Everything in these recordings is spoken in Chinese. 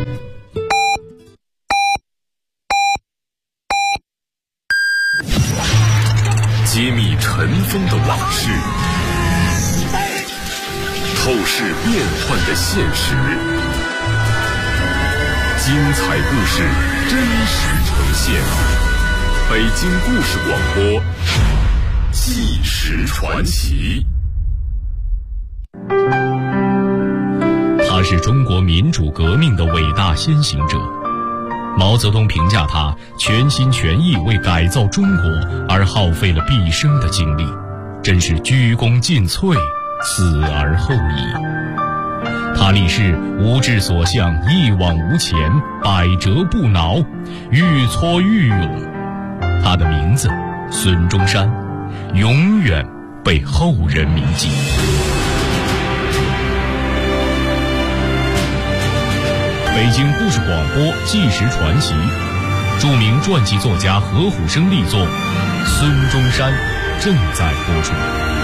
揭秘尘封的往事，透视变幻的现实，精彩故事真实呈现。北京故事广播，纪实传奇。 他是中国民主革命的伟大先行者。毛泽东评价他全心全意为改造中国而耗费了毕生的精力，真是鞠躬尽瘁，死而后已。他立誓无志所向，一往无前，百折不挠，愈挫愈勇。他的名字孙中山，永远被后人铭记。北京故事广播纪实传奇，著名传记作家何虎生力作《孙中山》正在播出。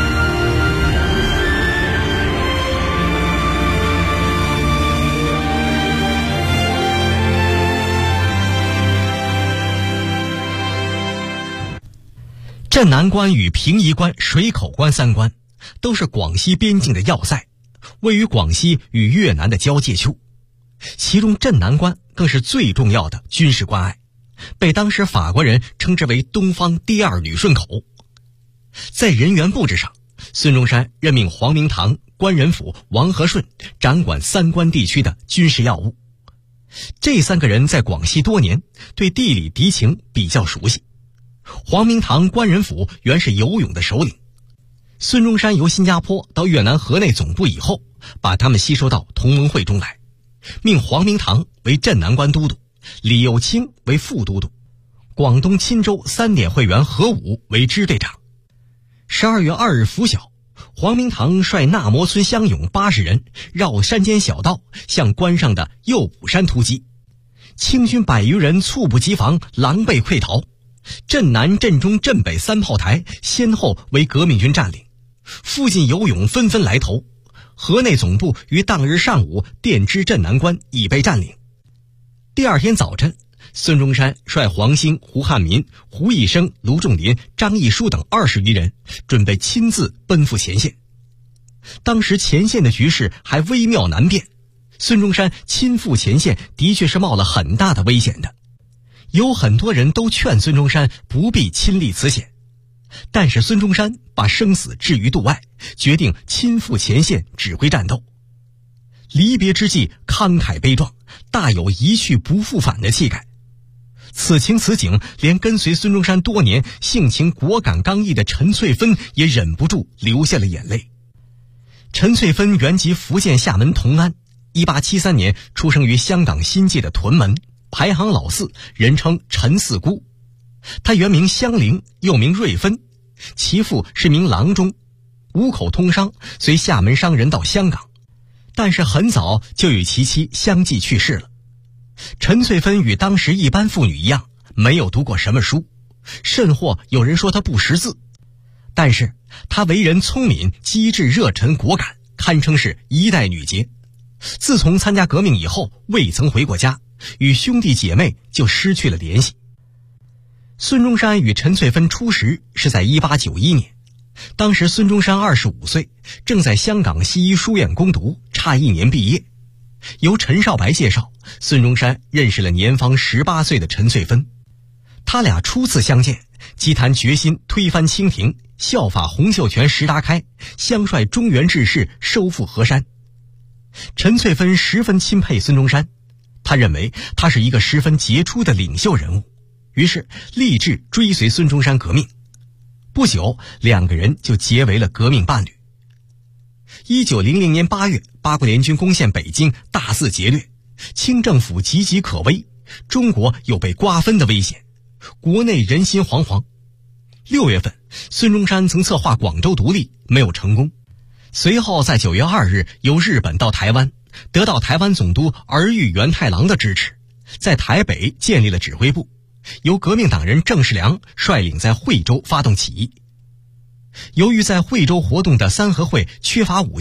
镇南关与平夷关、水口关三关都是广西边境的要塞，位于广西与越南的交界处。其中镇南关更是最重要的军事关隘，被当时法国人称之为东方第二旅顺口。在人员布置上，孙中山任命黄明堂、关仁甫、王和顺掌管三关地区的军事要务。这三个人在广西多年，对地理敌情比较熟悉。黄明堂、关仁甫原是游勇的首领。孙中山由新加坡到越南河内总部以后，把他们吸收到同盟会中来，命黄明堂为镇南关都督，李幼清为副都督，广东钦州3点会员何武为支队长。12月2日拂晓，黄明堂率纳摩村乡勇80人绕山间小道向关上的右补山突击，清军100余人猝不及防，狼狈溃逃。镇南、镇中、镇北3炮台先后为革命军占领，附近游勇纷纷来投。河内总部于当日上午电知镇南关已被占领。第二天早晨，孙中山率黄兴、胡汉民、胡一生、卢仲林、张毅书等20余人，准备亲自奔赴前线。当时前线的局势还微妙难辨，孙中山亲赴前线的确是冒了很大的危险的。有很多人都劝孙中山不必亲历此险，但是孙中山把生死置于度外，决定亲赴前线指挥战斗。离别之际慷慨悲壮，大有一去不复返的气概。此情此景，连跟随孙中山多年、性情果敢刚毅的陈翠芬也忍不住流下了眼泪。陈翠芬原籍福建厦门同安，1873年出生于香港新界的屯门，排行老四，人称陈四姑。她原名香菱，又名瑞芬，其父是名郎中，五口通商，随厦门商人到香港，但是很早就与其妻相继去世了。陈翠芬与当时一般妇女一样，没有读过什么书，甚或有人说她不识字，但是她为人聪敏、机智、热忱、果敢，堪称是一代女杰。自从参加革命以后，未曾回过家，与兄弟姐妹就失去了联系。孙中山与陈翠芬初识是在1891年，当时孙中山25岁，正在香港西医书院攻读，差1年毕业。由陈少白介绍，孙中山认识了年方18岁的陈翠芬。他俩初次相见，即谈决心推翻清廷，效法洪秀全、石达开，相率中原志士收复河山。陈翠芬十分钦佩孙中山，他认为他是一个十分杰出的领袖人物，于是立志追随孙中山革命。不久，两个人就结为了革命伴侣。1900年8月，八国联军攻陷北京，大肆劫掠，清政府岌岌可危，中国有被瓜分的危险，国内人心惶惶。6月份，孙中山曾策划广州独立，没有成功。随后在9月2日由日本到台湾，得到台湾总督儿玉源太郎的支持，在台北建立了指挥部，由革命党人郑世良率领在惠州发动起义。由于在惠州活动的三合会缺乏武器，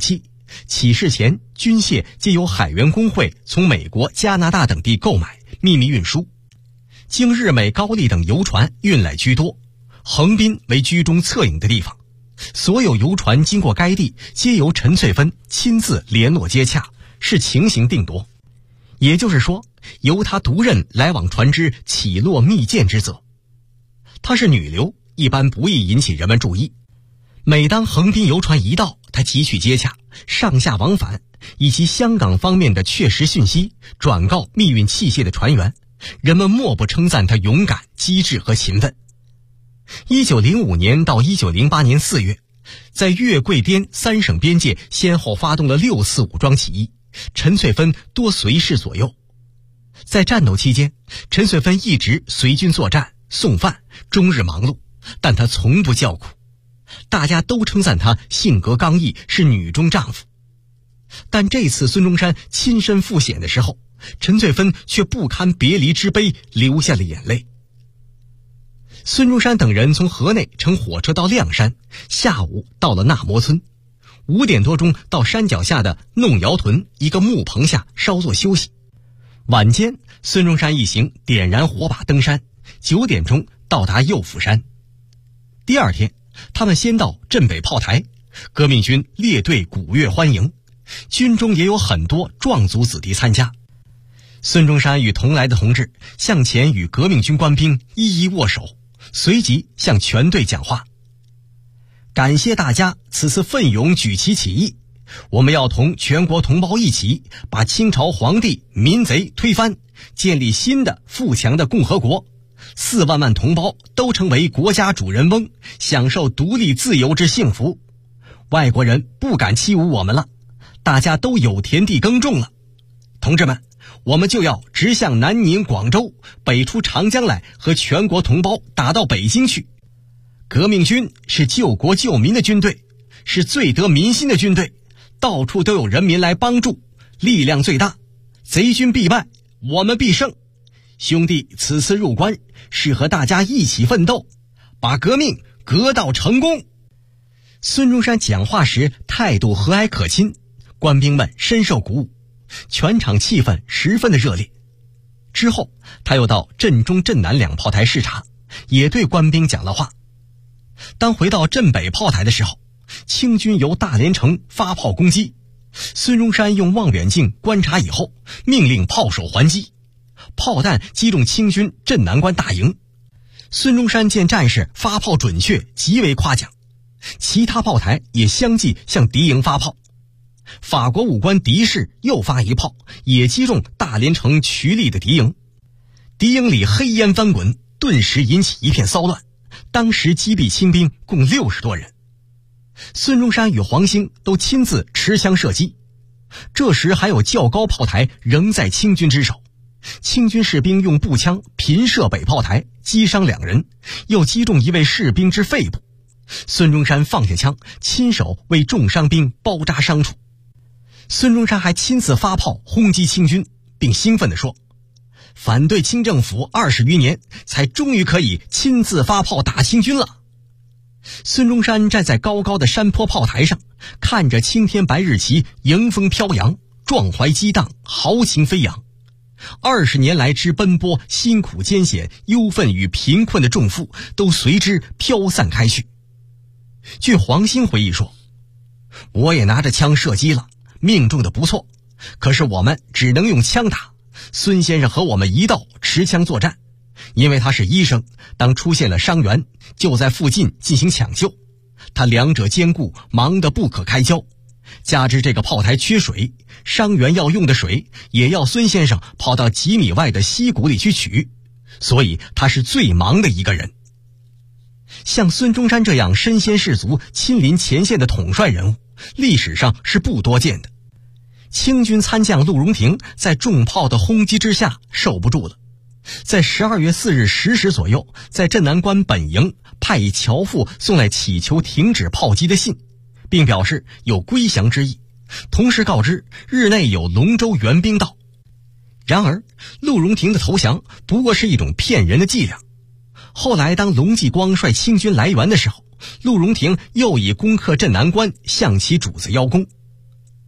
起事前军械皆由海员工会从美国、加拿大等地购买，秘密运输，经日美高丽等游船运来居多，横滨为居中策应的地方。所有游船经过该地，皆由陈翠芬亲自联络接洽，是情形定夺。也就是说，由他独任来往船只起落密舰之责。她是女流，一般不易引起人们注意。每当横滨游船一到，他急去接洽，上下往返，以及香港方面的确实讯息转告密运器械的船员，人们莫不称赞他勇敢、机智和勤奋。1905年到1908年4月，在粤桂滇3省边界先后发动了6次武装起义，陈翠芬多随侍左右。在战斗期间，陈翠芬一直随军作战、送饭，终日忙碌，但她从不叫苦。大家都称赞她性格刚毅，是女中丈夫。但这次孙中山亲身赴险的时候，陈翠芬却不堪别离之悲，流下了眼泪。孙中山等人从河内乘火车到亮山，下午到了纳摩村，5点多钟到山脚下的弄窑屯一个木棚下稍作休息。晚间，孙中山一行点燃火把登山，9点钟到达右府山。第二天，他们先到镇北炮台，革命军列队鼓乐欢迎，军中也有很多壮族子弟参加。孙中山与同来的同志向前与革命军官兵一一握手，随即向全队讲话：感谢大家此次奋勇举旗起义，我们要同全国同胞一起把清朝皇帝民贼推翻，建立新的富强的共和国，4万万同胞都成为国家主人翁，享受独立自由之幸福。外国人不敢欺侮我们了，大家都有田地耕种了。同志们，我们就要直向南宁、广州，北出长江来，和全国同胞打到北京去。革命军是救国救民的军队，是最得民心的军队，到处都有人民来帮助，力量最大，贼军必败，我们必胜。兄弟此次入关，是和大家一起奋斗，把革命革到成功。孙中山讲话时态度和蔼可亲，官兵们深受鼓舞，全场气氛十分的热烈。之后他又到镇中、镇南2炮台视察，也对官兵讲了话。当回到镇北炮台的时候，清军由大连城发炮攻击，孙中山用望远镜观察以后，命令炮手还击，炮弹击中清军镇南关大营。孙中山见战士发炮准确，极为夸奖，其他炮台也相继向敌营发炮。法国武官狄氏又发一炮，也击中大连城渠立的敌营，敌营里黑烟翻滚，顿时引起一片骚乱，当时击毙清兵共60多人。孙中山与黄兴都亲自持枪射击，这时还有较高炮台仍在清军之手，清军士兵用步枪频射北炮台，击伤2人，又击中一位士兵之肺部。孙中山放下枪，亲手为重伤兵包扎伤处。孙中山还亲自发炮轰击清军，并兴奋地说：反对清政府20余年，才终于可以亲自发炮打清军了。孙中山站在高高的山坡炮台上，看着青天白日旗迎风飘扬，壮怀激荡，豪情飞扬。20年来之奔波、辛苦、艰险、忧愤与贫困的重负都随之飘散开去。据黄兴回忆说：我也拿着枪射击了，命中的不错，可是我们只能用枪打。孙先生和我们一道持枪作战，因为他是医生，当出现了伤员，就在附近进行抢救。他两者兼顾，忙得不可开交。加之这个炮台缺水，伤员要用的水也要孙先生跑到几米外的溪谷里去取，所以他是最忙的一个人。像孙中山这样身先士卒、亲临前线的统帅人物，历史上是不多见的。清军参将陆荣廷在重炮的轰击之下受不住了，在12月4日10时左右，在镇南关本营派以侨父送来祈求停止炮击的信，并表示有归降之意，同时告知日内有龙舟援兵到。然而陆荣廷的投降不过是一种骗人的伎俩。后来当龙继光率清军来援的时候，陆荣廷又以攻克镇南关向其主子邀功。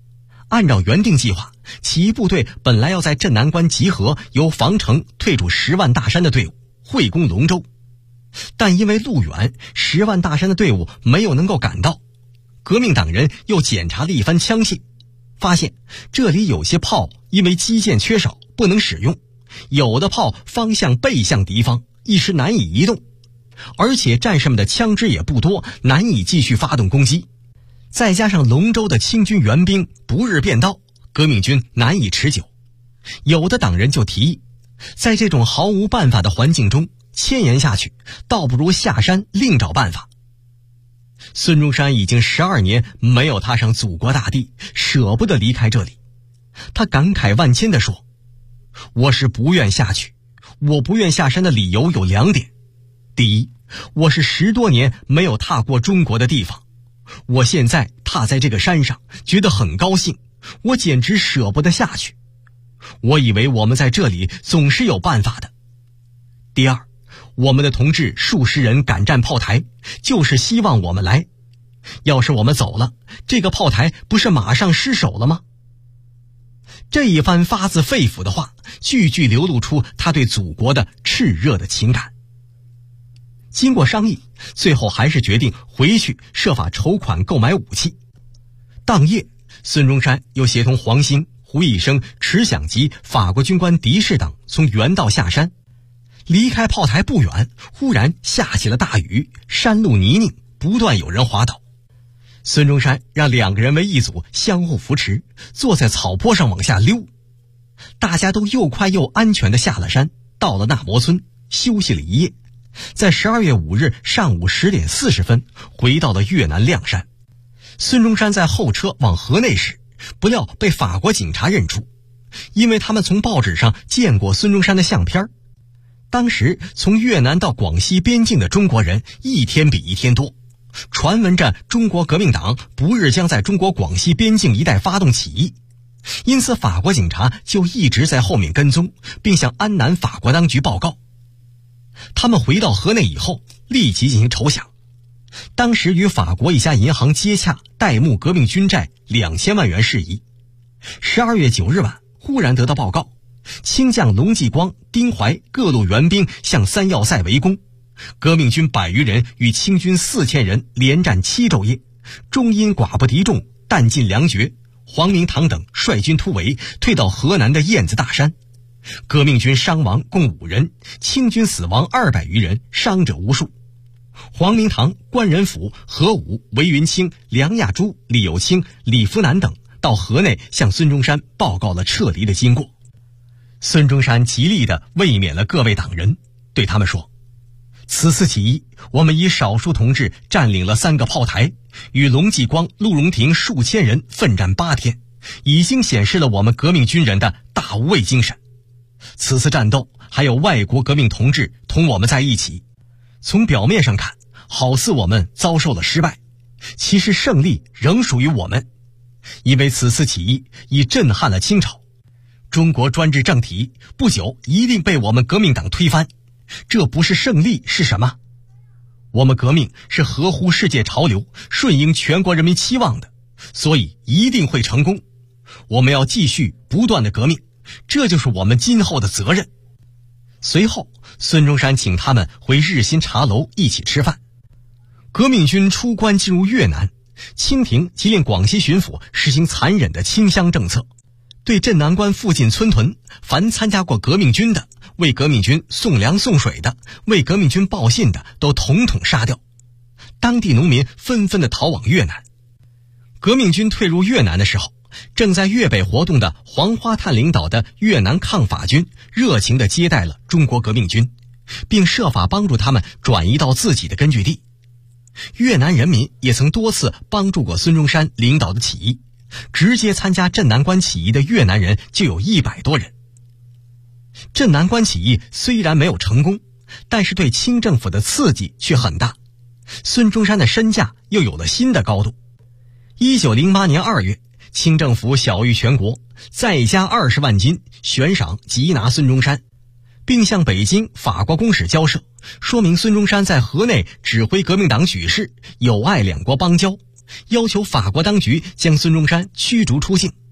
按照原定计划，起义部队本来要在镇南关集合由防城退出10万大山的队伍，会攻龙州。但因为路远，10万大山的队伍没有能够赶到。革命党人又检查了一番枪械，发现这里有些炮因为机件缺少不能使用，有的炮方向背向敌方，一时难以移动，而且战士们的枪支也不多，难以继续发动攻击。再加上龙州的清军援兵不日便到，革命军难以持久。有的党人就提议，在这种毫无办法的环境中牵延下去，倒不如下山另找办法。孙中山已经12年没有踏上祖国大地，舍不得离开这里。他感慨万千地说，我是不愿下去，我不愿下山的理由有2点。第一，我是10多年没有踏过中国的地方，我现在踏在这个山上觉得很高兴，我简直舍不得下去。我以为我们在这里总是有办法的。第二，我们的同志数十人赶占炮台，就是希望我们来。要是我们走了，这个炮台不是马上失守了吗？这一番发自肺腑的话，句句流露出他对祖国的炽热的情感。经过商议，最后还是决定回去设法筹款购买武器。当夜，孙中山又协同黄兴、胡一生、迟想吉、法国军官狄氏等从原道下山。离开炮台不远，忽然下起了大雨，山路泥泞，不断有人滑倒。孙中山让2个人为一组，相互扶持，坐在草坡上往下溜。大家都又快又安全地下了山，到了纳摩村，休息了一夜。在12月5日上午10点40分，回到了越南谅山。孙中山在候车往河内时，不料被法国警察认出，因为他们从报纸上见过孙中山的相片。当时从越南到广西边境的中国人一天比一天多，传闻着中国革命党不日将在中国广西边境一带发动起义，因此法国警察就一直在后面跟踪，并向安南法国当局报告。他们回到河内以后，立即进行筹饷。当时与法国一家银行接洽代募革命军债2000万元事宜。12月9日晚，忽然得到报告，清将龙继光、丁怀各路援兵向3要塞围攻，革命军100余人与清军4000人连战7昼夜，终因寡不敌众，弹尽粮绝。黄明堂等率军突围，退到河南的燕子大山。革命军伤亡共5人，清军死亡200余人，伤者无数。黄明堂、关仁甫、何武、韦云清、梁亚珠、李有清、李福南等到河内向孙中山报告了撤离的经过。孙中山极力地慰勉了各位党人，对他们说，此次起义，我们以少数同志占领了3个炮台，与龙继光、陆荣廷数千人奋战8天，已经显示了我们革命军人的大无畏精神。此次战斗还有外国革命同志同我们在一起，从表面上看，好似我们遭受了失败，其实胜利仍属于我们，因为此次起义已震撼了清朝。中国专制政体不久一定被我们革命党推翻，这不是胜利是什么？我们革命是合乎世界潮流，顺应全国人民期望的，所以一定会成功。我们要继续不断的革命，这就是我们今后的责任。随后，孙中山请他们回日新茶楼一起吃饭。革命军出关进入越南，清廷即令广西巡抚实行残忍的清乡政策，对镇南关附近村屯，凡参加过革命军的、为革命军送粮送水的、为革命军报信的，都统统杀掉。当地农民纷纷地逃往越南。革命军退入越南的时候，正在粤北活动的黄花探领导的越南抗法军热情地接待了中国革命军，并设法帮助他们转移到自己的根据地。越南人民也曾多次帮助过孙中山领导的起义，直接参加镇南关起义的越南人就有100多人。镇南关起义虽然没有成功，但是对清政府的刺激却很大，孙中山的身价又有了新的高度。1908年2月，清政府晓谕全国，再加20万金悬赏缉拿孙中山，并向北京法国公使交涉，说明孙中山在河内指挥革命党举事，有碍两国邦交，要求法国当局将孙中山驱逐出境。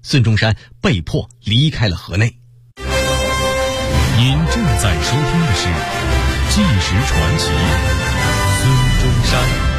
孙中山被迫离开了河内。 您正在收听的是《纪实传奇》，孙中山。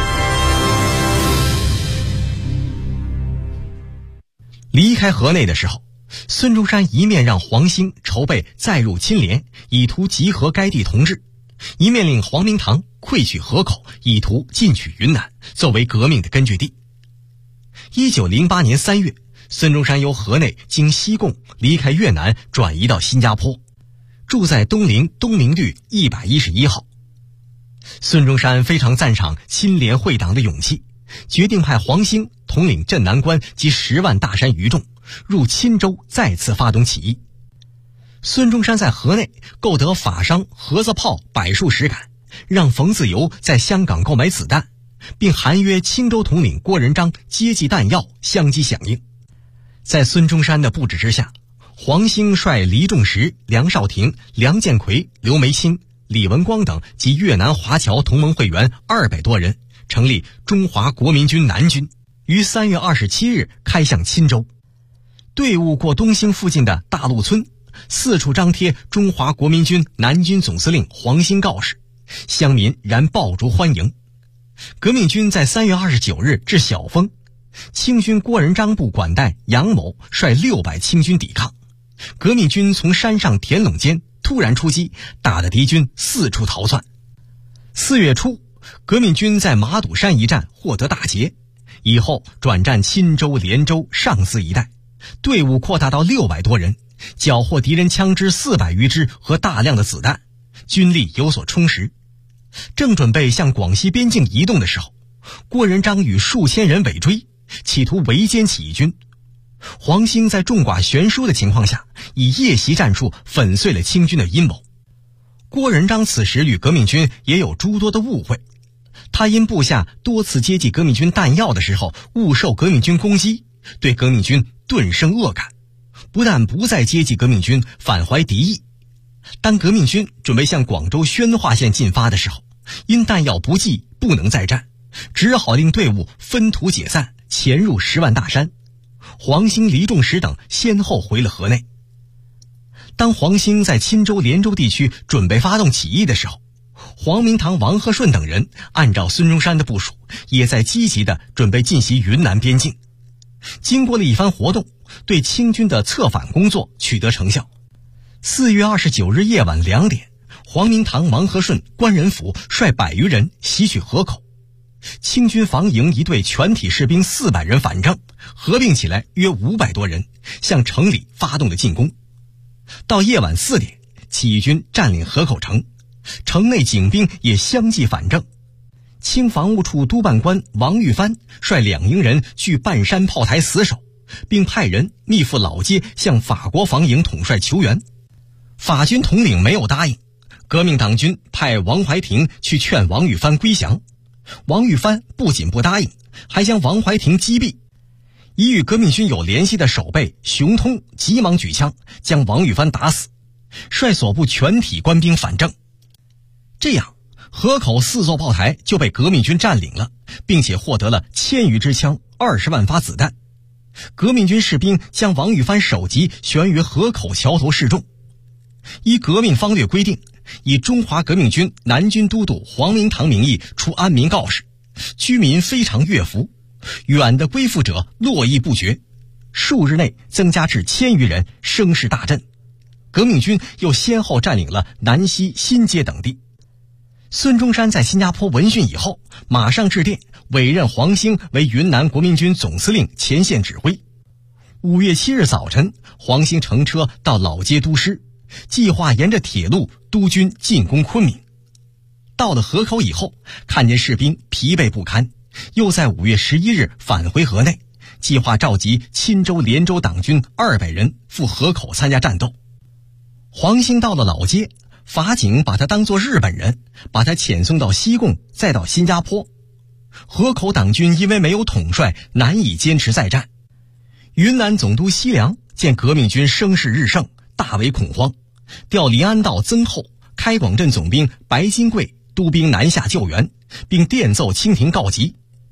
离开河内的时候，孙中山一面让黄兴筹备再入亲联，以图集合该地同志，一面令黄明堂溃取河口，以图进取云南，作为革命的根据地。1908年3月，孙中山由河内经西贡离开越南，转移到新加坡，住在东陵东明律111号。孙中山非常赞赏亲联会党的勇气，决定派黄兴统领镇南关及10万大山余众入钦州，再次发动起义。孙中山在河内购得法商盒子炮100数10杆，让冯自由在香港购买子弹，并函约钦州统领郭仁章接济弹药，相继响应。在孙中山的布置之下，黄兴率黎仲实、梁少廷、梁建奎、刘梅清、李文光等及越南华侨同盟会员200多人，成立中华国民军南军，于3月27日开向钦州。队伍过东兴附近的大路村，四处张贴中华国民军南军总司令黄兴告示，乡民燃爆竹欢迎。革命军在3月29日至小丰，清军郭仁章部管带杨某率600清军抵抗，革命军从山上田垄间突然出击，打得敌军四处逃窜。4月初，革命军在马堵山一战获得大捷，以后转战钦州、连州、上泗一带，队伍扩大到600多人，缴获敌人枪支400余支和大量的子弹，军力有所充实。正准备向广西边境移动的时候，郭仁章与数千人尾追，企图围歼起义军。黄兴在众寡悬殊的情况下，以夜袭战术粉碎了清军的阴谋。郭仁章此时与革命军也有诸多的误会，他因部下多次接济革命军弹药的时候误受革命军攻击，对革命军顿生恶感，不但不再接济革命军，反怀敌意。当革命军准备向广州宣化县进发的时候，因弹药不济，不能再战，只好令队伍分途解散，潜入10万大山。黄兴、黎仲实等先后回了河内。当黄兴在钦州、连州地区准备发动起义的时候，黄明堂、王鹤顺等人按照孙中山的部署，也在积极地准备进袭云南边境。经过了一番活动，对清军的策反工作取得成效。4月29日夜晚2点，黄明堂、王鹤顺、关仁甫率100余人袭取河口，清军防营一队全体士兵400人反正，合并起来约500多人，向城里发动了进攻。到夜晚4点，起义军占领河口城，城内警兵也相继反正。清防务处督办官王玉帆率2营人据半山炮台死守，并派人密赴老街向法国防营统帅求援。法军统领没有答应，革命党军派王怀廷去劝王玉帆归降。王玉帆不仅不答应，还将王怀廷击毙。已与革命军有联系的守备熊通急忙举枪将王玉帆打死，率所部全体官兵反正。这样，河口4座炮台就被革命军占领了，并且获得了1000余支枪、20万发子弹。革命军士兵将王玉帆首级悬于河口桥头示众。依革命方略规定，以中华革命军南军都督黄明堂名义出安民告示，居民非常悦服，远的归附者络绎不绝，数日内增加至1000余人，声势大振。革命军又先后占领了南溪、新街等地。孙中山在新加坡闻讯以后，马上致电委任黄兴为云南国民军总司令前线指挥。5月7日早晨，黄兴乘车到老街督师，计划沿着铁路督军进攻昆明。到了河口以后，看见士兵疲惫不堪，又在5月11日返回河内，计划召集钦州、连州党军200人赴河口参加战斗。黄兴到了老街，法警把他当作日本人，把他遣送到西贡，再到新加坡。河口党军因为没有统帅，难以坚持再战。云南总督西凉见革命军声势日盛，大为恐慌，调临安道曾厚、开广镇总兵白金贵督兵南下救援，并电奏清廷告急。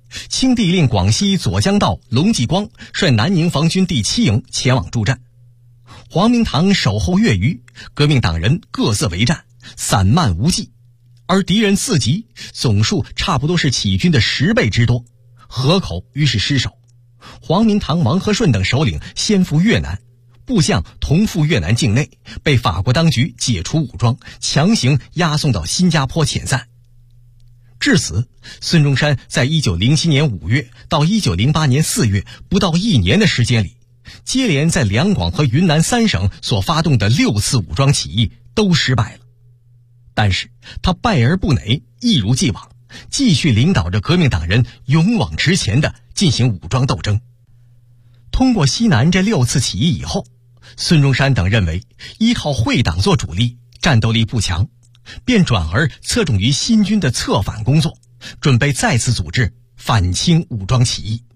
清帝令广西左江道龙继光率南宁防军第7营前往助战。黄明堂守候月余，革命党人各自为战，散漫无计，而敌人4级，总数差不多是起义军的10倍之多，河口于是失守。黄明堂、王和顺等首领先赴越南，部将同赴越南境内，被法国当局解除武装，强行押送到新加坡遣散。至此，孙中山在1907年5月到1908年4月不到1年的时间里，接连在两广和云南3省所发动的6次武装起义都失败了。但是他败而不馁，一如既往，继续领导着革命党人勇往直前地进行武装斗争。通过西南这6次起义以后，孙中山等认为依靠会党做主力，战斗力不强，便转而侧重于新军的策反工作，准备再次组织反清武装起义。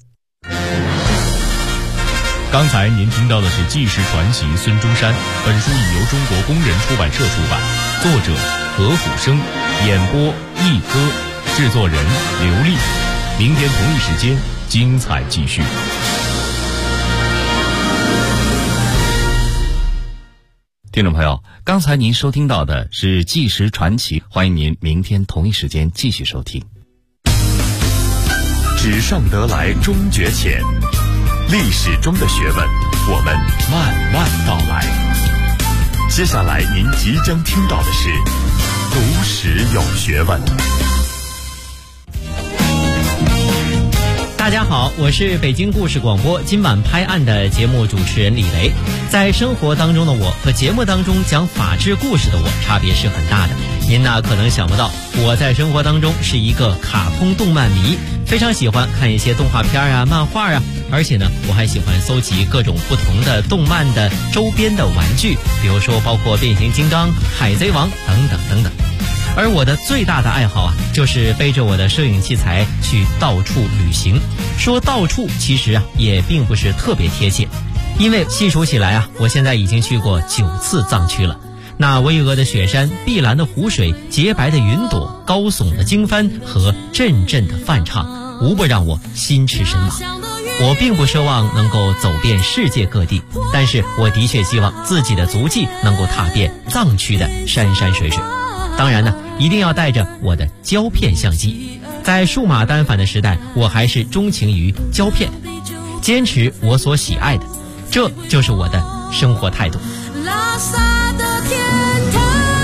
刚才您听到的是纪实传奇孙中山，本书已由中国工人出版社出版，作者何虎生，演播一歌，制作人刘丽。明天同一时间精彩继续。 听众朋友，刚才您收听到的是纪实传奇，欢迎您明天同一时间继续收听。 纸上得来终觉浅，历史中的学问，我们慢慢道来。接下来您即将听到的是读史有学问。 大家好，我是北京故事广播今晚拍案的节目主持人李雷。在生活当中的我和节目当中讲法治故事的我差别是很大的。您呢可能想不到，我在生活当中是一个卡通动漫迷，非常喜欢看一些动画片啊、漫画啊，而且呢我还喜欢搜集各种不同的动漫的周边的玩具，比如说包括变形金刚、海贼王等等等等。而我的最大的爱好啊，就是背着我的摄影器材去到处旅行。说到处其实啊也并不是特别贴切，因为细数起来啊，我现在已经去过9次藏区了。那巍峨的雪山、碧蓝的湖水、洁白的云朵、高耸的经幡和阵阵的梵唱，无不让我心驰神往。我并不奢望能够走遍世界各地，但是我的确希望自己的足迹能够踏遍藏区的山山水水。当然呢，一定要带着我的胶片相机。在数码单反的时代，我还是钟情于胶片，坚持我所喜爱的，这就是我的生活态度。拉萨的天堂，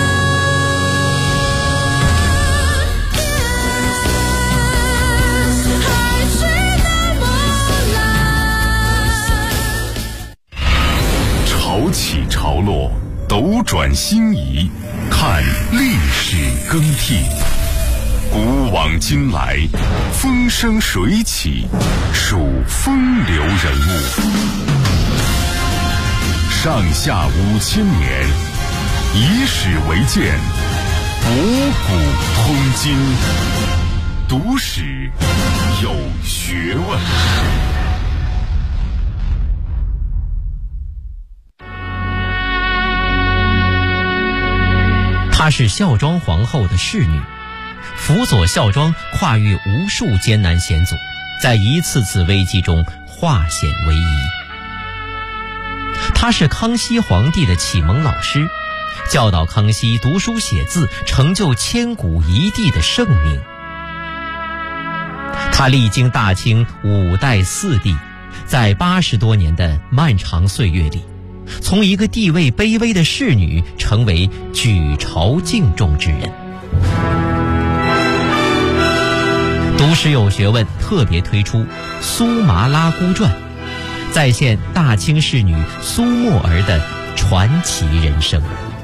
海水那么蓝，潮起潮落，斗转星移，看历史更替，古往今来，风生水起，数风流人物。上下5000年，以史为鉴，博古通今，读史有学问。 她是孝庄皇后的侍女，辅佐孝庄跨越无数艰难险阻，在一次次危机中化险为夷。她是康熙皇帝的启蒙老师，教导康熙读书写字，成就千古一帝的盛名。她历经大清5代4帝，在80多年的漫长岁月里，从一个地位卑微的侍女成为举朝敬重之人。读史有学问特别推出《苏麻拉姑传》，再现大清侍女苏沫儿的传奇人生。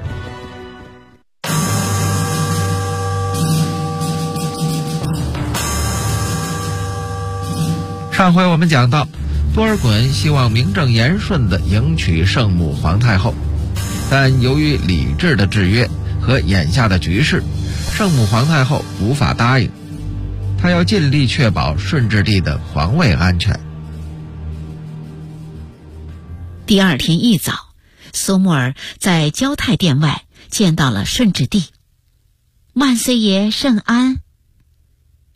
上回我们讲到，多尔衮希望名正言顺地迎娶圣母皇太后，但由于礼制的制约和眼下的局势，圣母皇太后无法答应。他要尽力确保顺治帝的皇位安全。 第二天一早，苏沫儿在交泰殿外见到了顺治帝。万岁爷圣安。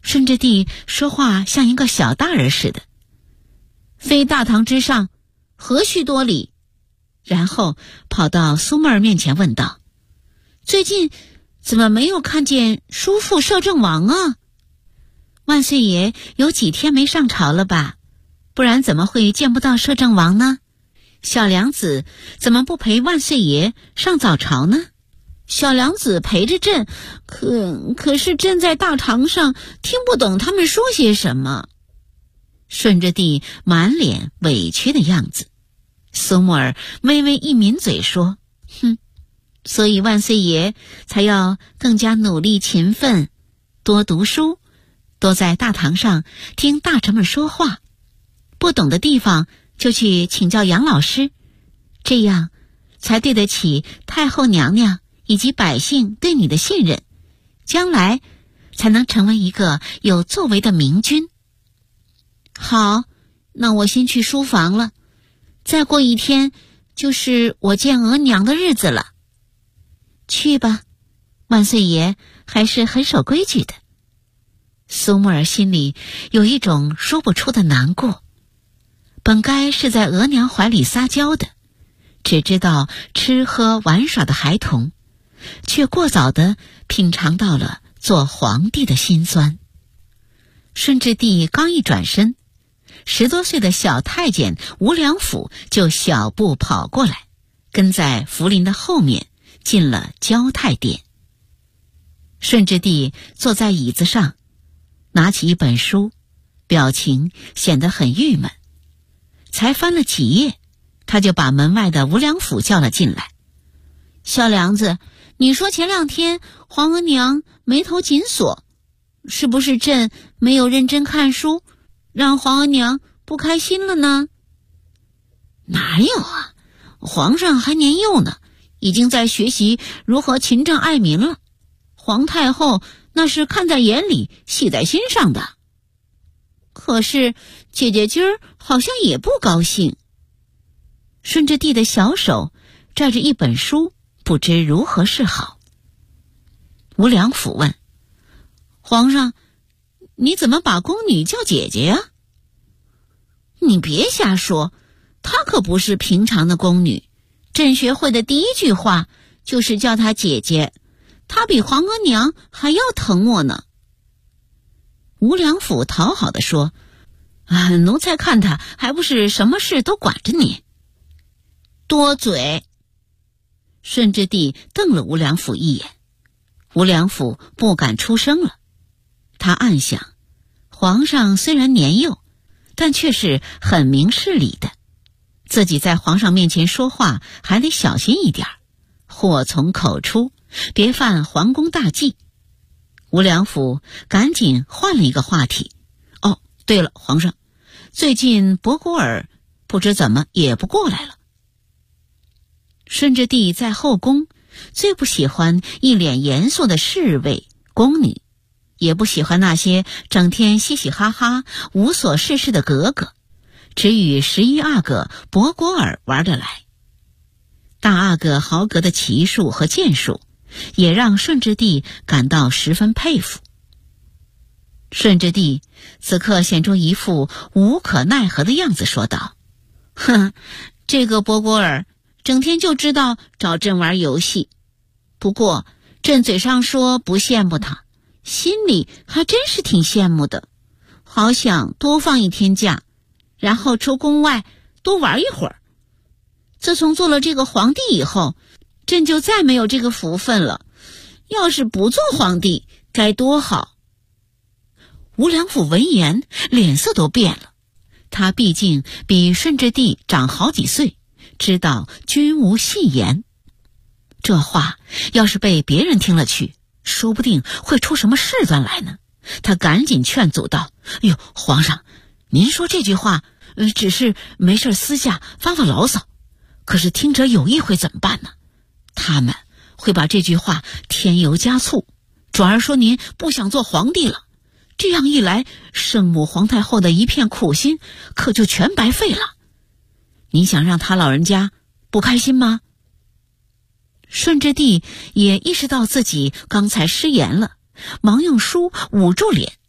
顺治帝说话像一个小大人似的，非大堂之上，何须多礼？然后跑到苏沫儿面前问道：最近怎么没有看见叔父摄政王啊？万岁爷有几天没上朝了吧？不然怎么会见不到摄政王呢？小娘子怎么不陪万岁爷上早朝呢？小娘子陪着朕，可是朕在大堂上听不懂他们说些什么。顺治帝满脸委屈的样子。苏沫儿微微一抿嘴说：所以万岁爷才要更加努力勤奋，多读书，多在大堂上听大臣们说话，不懂的地方就去请教杨老师，这样才对得起太后娘娘以及百姓对你的信任，将来才能成为一个有作为的明君。好，那我先去书房了，再过一天就是我见额娘的日子了。去吧，万岁爷还是很守规矩的。苏沫儿心里有一种说不出的难过，本该是在额娘怀里撒娇的，只知道吃喝玩耍的孩童，却过早地品尝到了做皇帝的辛酸。顺治帝刚一转身，10多岁的小太监吴良辅就小步跑过来，跟在福临的后面进了交泰殿。顺治帝坐在椅子上，拿起一本书，表情显得很郁闷。才翻了几页，他就把门外的吴良辅叫了进来。小梁子，你说前2天皇额娘眉头紧锁，是不是朕没有认真看书，让皇额娘不开心了呢？哪有啊，皇上还年幼呢，已经在学习如何勤政爱民了。皇太后那是看在眼里，系在心上的。可是姐姐今儿好像也不高兴。顺治帝的小手拽着一本书，不知如何是好。吴良辅问：皇上，你怎么把宫女叫姐姐呀？你别瞎说，她可不是平常的宫女，朕学会的第一句话就是叫她姐姐，她比皇额娘还要疼我呢。吴良辅讨好地说：奴才看她还不是什么事都管着你。多嘴！顺治帝瞪了吴良辅一眼，吴良辅不敢出声了。他暗想，皇上虽然年幼，但却是很明事理的，自己在皇上面前说话还得小心一点，祸从口出，别犯皇宫大忌。吴良辅赶紧换了一个话题：哦，对了，皇上，最近博古尔不知怎么也不过来了。顺治帝在后宫最不喜欢一脸严肃的侍卫宫女，也不喜欢那些整天嘻嘻哈哈无所事事的格格，只与11阿哥博古尔玩得来。大阿哥豪格的骑术和剑术也让顺治帝感到十分佩服。顺治帝此刻显出一副无可奈何的样子，说道：这个博古尔整天就知道找朕玩游戏，不过朕嘴上说不羡慕他，心里还真是挺羡慕的，好想多放一天假，然后出宫外多玩一会儿。自从做了这个皇帝以后，朕就再没有这个福分了，要是不做皇帝该多好。吴良辅闻言脸色都变了，他毕竟比顺治帝长好几岁，知道君无戏言，这话要是被别人听了去，说不定会出什么事端来呢。他赶紧劝阻道：哟，皇上，您说这句话只是没事私下发发牢骚，可是听者有意会怎么办呢？他们会把这句话添油加醋，转而说您不想做皇帝了，这样一来，圣母皇太后的一片苦心可就全白费了。你想让他老人家不开心吗？顺治帝也意识到自己刚才失言了，忙用书捂住脸，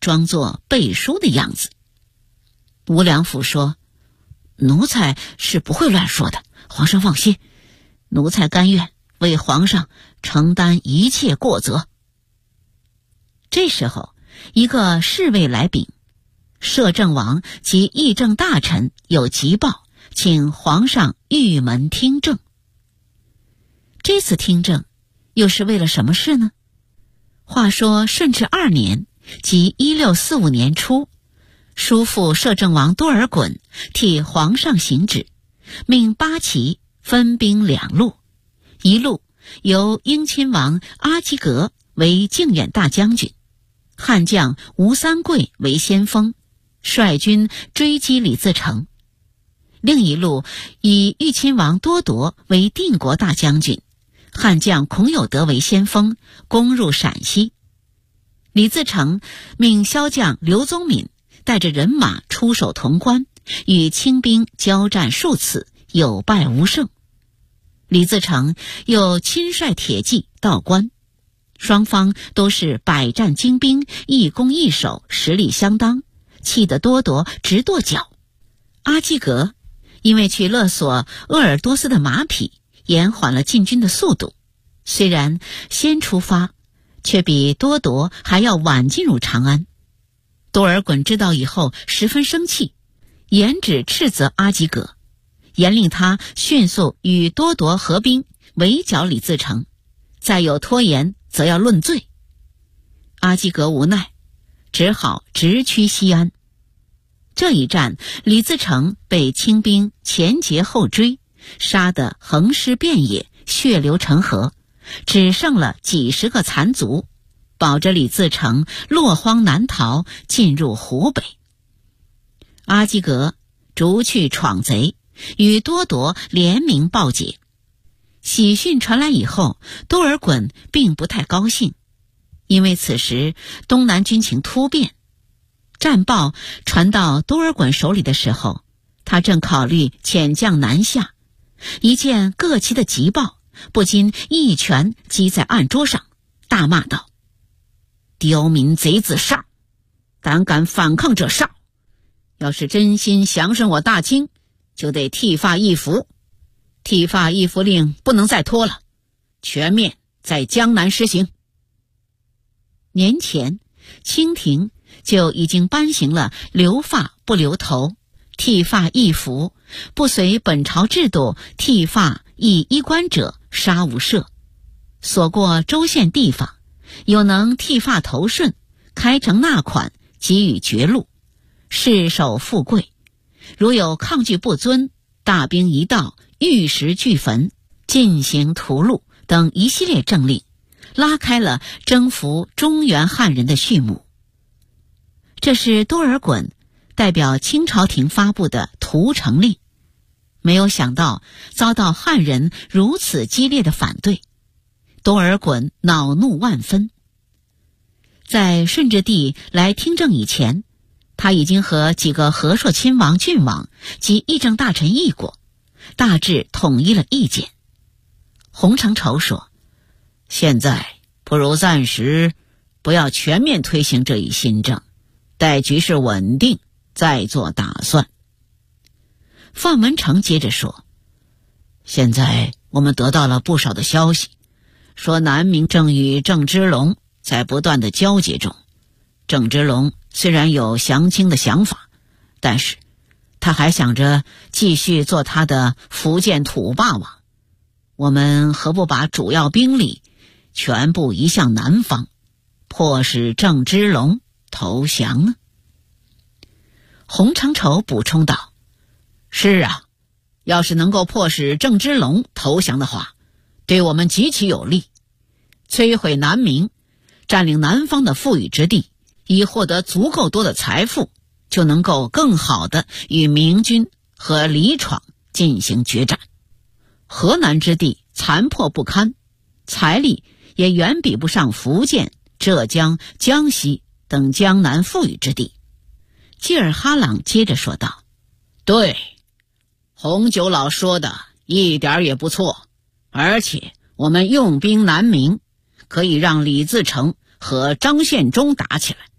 装作背书的样子。吴良辅说：“奴才是不会乱说的，皇上放心，奴才甘愿为皇上承担一切过责。”这时候，一个侍卫来禀，摄政王及议政大臣有急报，请皇上御门听政。这次听政又是为了什么事呢？话说顺治2年，即1645年初，叔父摄政王多尔衮替皇上行旨，命八旗分兵2路，一路由英亲王阿基格为靖远大将军，悍将吴三桂为先锋，率军追击李自成；另一路以豫亲王多铎为定国大将军，悍将孔有德为先锋，攻入陕西。李自成命骁将刘宗敏带着人马出守潼关，与清兵交战数次，有败无胜。李自成又亲率铁骑到关，双方都是百战精兵，一攻一守，实力相当，气得多铎直跺脚。阿基格因为去勒索鄂尔多斯的马匹，延缓了进军的速度，虽然先出发，却比多铎还要晚进入长安。多尔衮知道以后十分生气，严旨斥责阿基格，严令他迅速与多铎合兵围剿李自成，再有拖延则要论罪。阿基格无奈，只好直趋西安。这一战，李自成被清兵前截后追，杀得横尸遍野，血流成河，只剩了几十个残卒，保着李自成落荒难逃，进入湖北。阿基格逐去闯贼，与多铎联名报捷。喜讯传来以后，多尔衮并不太高兴，因为此时东南军情突变。战报传到多尔衮手里的时候，他正考虑遣将南下，一见各旗的急报，不禁一拳击在案桌上，大骂道：“刁民贼子杀！胆敢反抗者杀！要是真心降顺我大清，就得剃发易服。剃发易服令不能再拖了，全面在江南施行。”年前，清廷就已经颁行了留发不留头、剃发易服，不随本朝制度剃发易衣冠者杀无赦。所过州县地方，有能剃发头顺、开城纳款，给予爵禄，世守富贵；如有抗拒不遵，大兵一到，玉石俱焚，进行屠戮等一系列政令，拉开了征服中原汉人的序幕。这是多尔衮代表清朝廷发布的屠城令，没有想到遭到汉人如此激烈的反对，多尔衮恼怒万分。在顺治帝来听政以前，他已经和几个和硕亲王、郡王及议政大臣议过，大致统一了意见。洪承畴说：“现在不如暂时不要全面推行这一新政，待局势稳定再做打算。”范文成接着说：“现在我们得到了不少的消息，说南明正与郑芝龙在不断的交接中。郑芝龙虽然有降清的想法，但是他还想着继续做他的福建土霸王。我们何不把主要兵力全部移向南方，迫使郑芝龙投降呢？”洪承畴补充道：“是啊，要是能够迫使郑芝龙投降的话，对我们极其有利。摧毁南明，占领南方的富裕之地，以获得足够多的财富，就能够更好地与明军和李闯进行决战。河南之地残破不堪，财力也远比不上福建、浙江、江西等江南富裕之地。”济尔哈朗接着说道：“对，洪九老说的一点也不错，而且我们用兵南明，可以让李自成和张献忠打起来，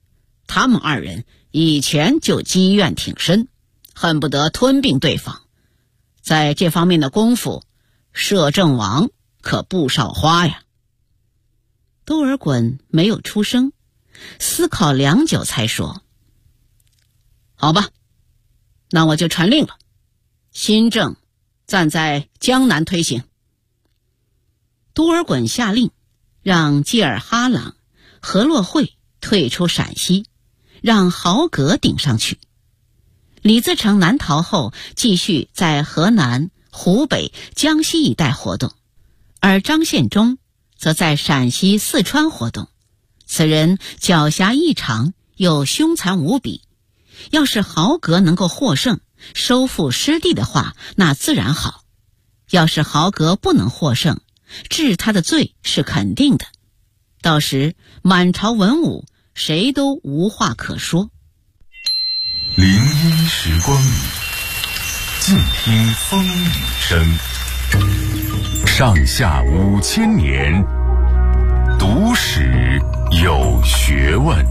他们二人以前就积怨挺深，恨不得吞并对方，在这方面的功夫，摄政王可不少花呀。多尔衮没有出声，思考良久才说：好吧，那我就传令了，新政暂在江南推行。多尔衮下令，让济尔哈朗、何洛会退出陕西，让豪格顶上去。李自成南逃后，继续在河南、湖北、江西一带活动，而张献忠则在陕西、四川活动。此人狡黠异常，又凶残无比。要是豪格能够获胜，收复失地的话，那自然好；要是豪格不能获胜，治他的罪是肯定的。到时满朝文武谁都无话可说。 林荫时光里，静听风雨声。上下5000年，读史有学问。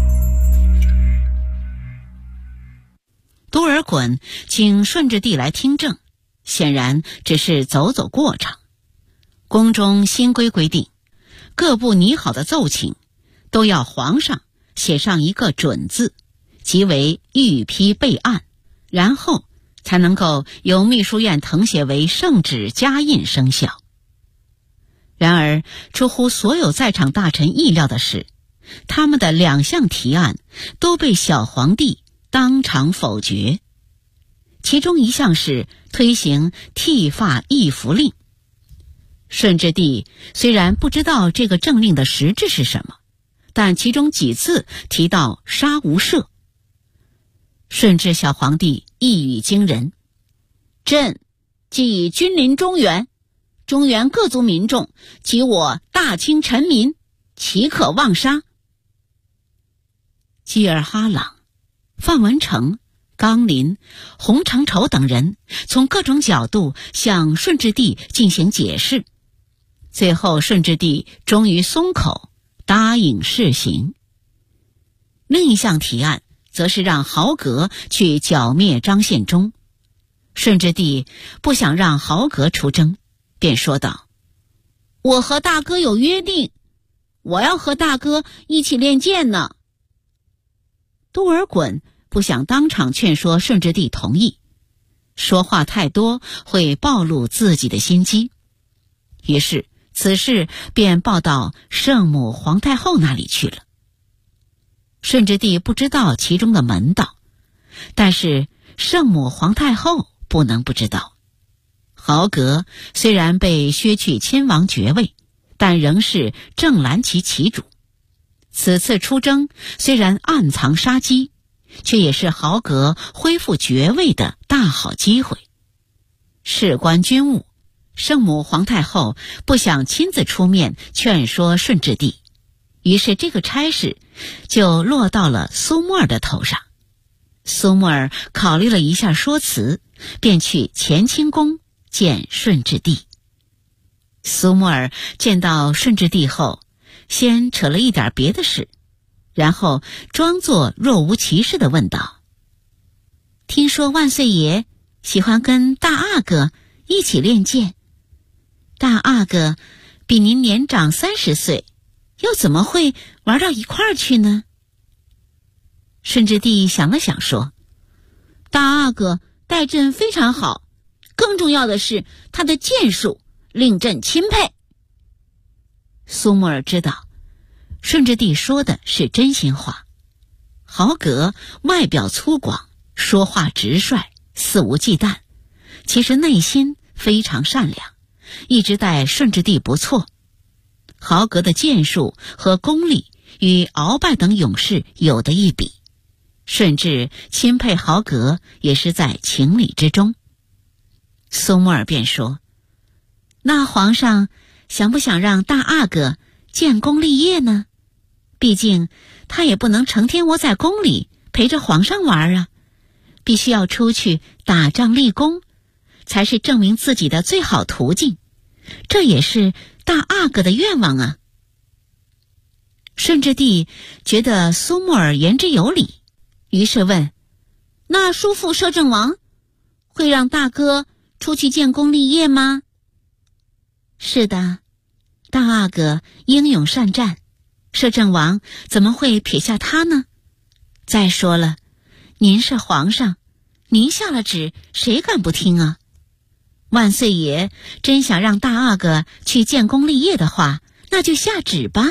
多尔衮请顺治帝来听政，显然只是走走过场。宫中新规规定，各部拟好的奏请都要皇上写上一个准字，即为御批备案，然后才能够由秘书院誊写为圣旨加印生效。然而出乎所有在场大臣意料的是，他们的2项提案都被小皇帝当场否决。其中一项是推行剃发易服令。顺治帝虽然不知道这个政令的实质是什么，但其中几次提到杀无赦。顺治小皇帝一语惊人：朕既君临中原，中原各族民众及我大清臣民，岂可妄杀？济尔哈朗、范文成、纲林、洪承畴等人从各种角度向顺治帝进行解释，最后顺治帝终于松口，答应试行。另一项提案则是让豪格去剿灭张献忠。顺治帝不想让豪格出征，便说道：我和大哥有约定，我要和大哥一起练剑呢。多尔衮不想当场劝说顺治帝同意，说话太多会暴露自己的心机，于是此事便报到圣母皇太后那里去了。顺治帝不知道其中的门道，但是圣母皇太后不能不知道。豪格虽然被削去亲王爵位，但仍是正蓝旗旗主。此次出征虽然暗藏杀机，却也是豪格恢复爵位的大好机会。事关军务，圣母皇太后不想亲自出面劝说顺治帝，于是这个差事就落到了苏沫儿的头上。苏沫儿考虑了一下说辞，便去乾清宫见顺治帝。苏沫儿见到顺治帝后，先扯了一点别的事，然后装作若无其事地问道：听说万岁爷喜欢跟大阿哥一起练剑，大阿哥比您年长30岁，又怎么会玩到一块儿去呢？顺治帝想了想说：大阿哥待朕非常好，更重要的是他的剑术令朕钦佩。苏沫儿知道顺治帝说的是真心话。豪格外表粗犷，说话直率，肆无忌惮，其实内心非常善良，一直待顺治帝不错。豪格的剑术和功力与鳌拜等勇士有得一比，顺治钦佩豪格也是在情理之中。苏沫儿便说：那皇上想不想让大阿哥建功立业呢？毕竟他也不能成天窝在宫里陪着皇上玩啊，必须要出去打仗立功，才是证明自己的最好途径，这也是大阿哥的愿望啊。 顺治帝觉得苏木儿言之有理，于是问：那叔父摄政王会让大哥出去建功立业吗？是的，大阿哥英勇善战，摄政王怎么会撇下他呢？再说了，您是皇上，您下了旨，谁敢不听啊？万岁爷真想让大阿哥去建功立业的话，那就下旨吧。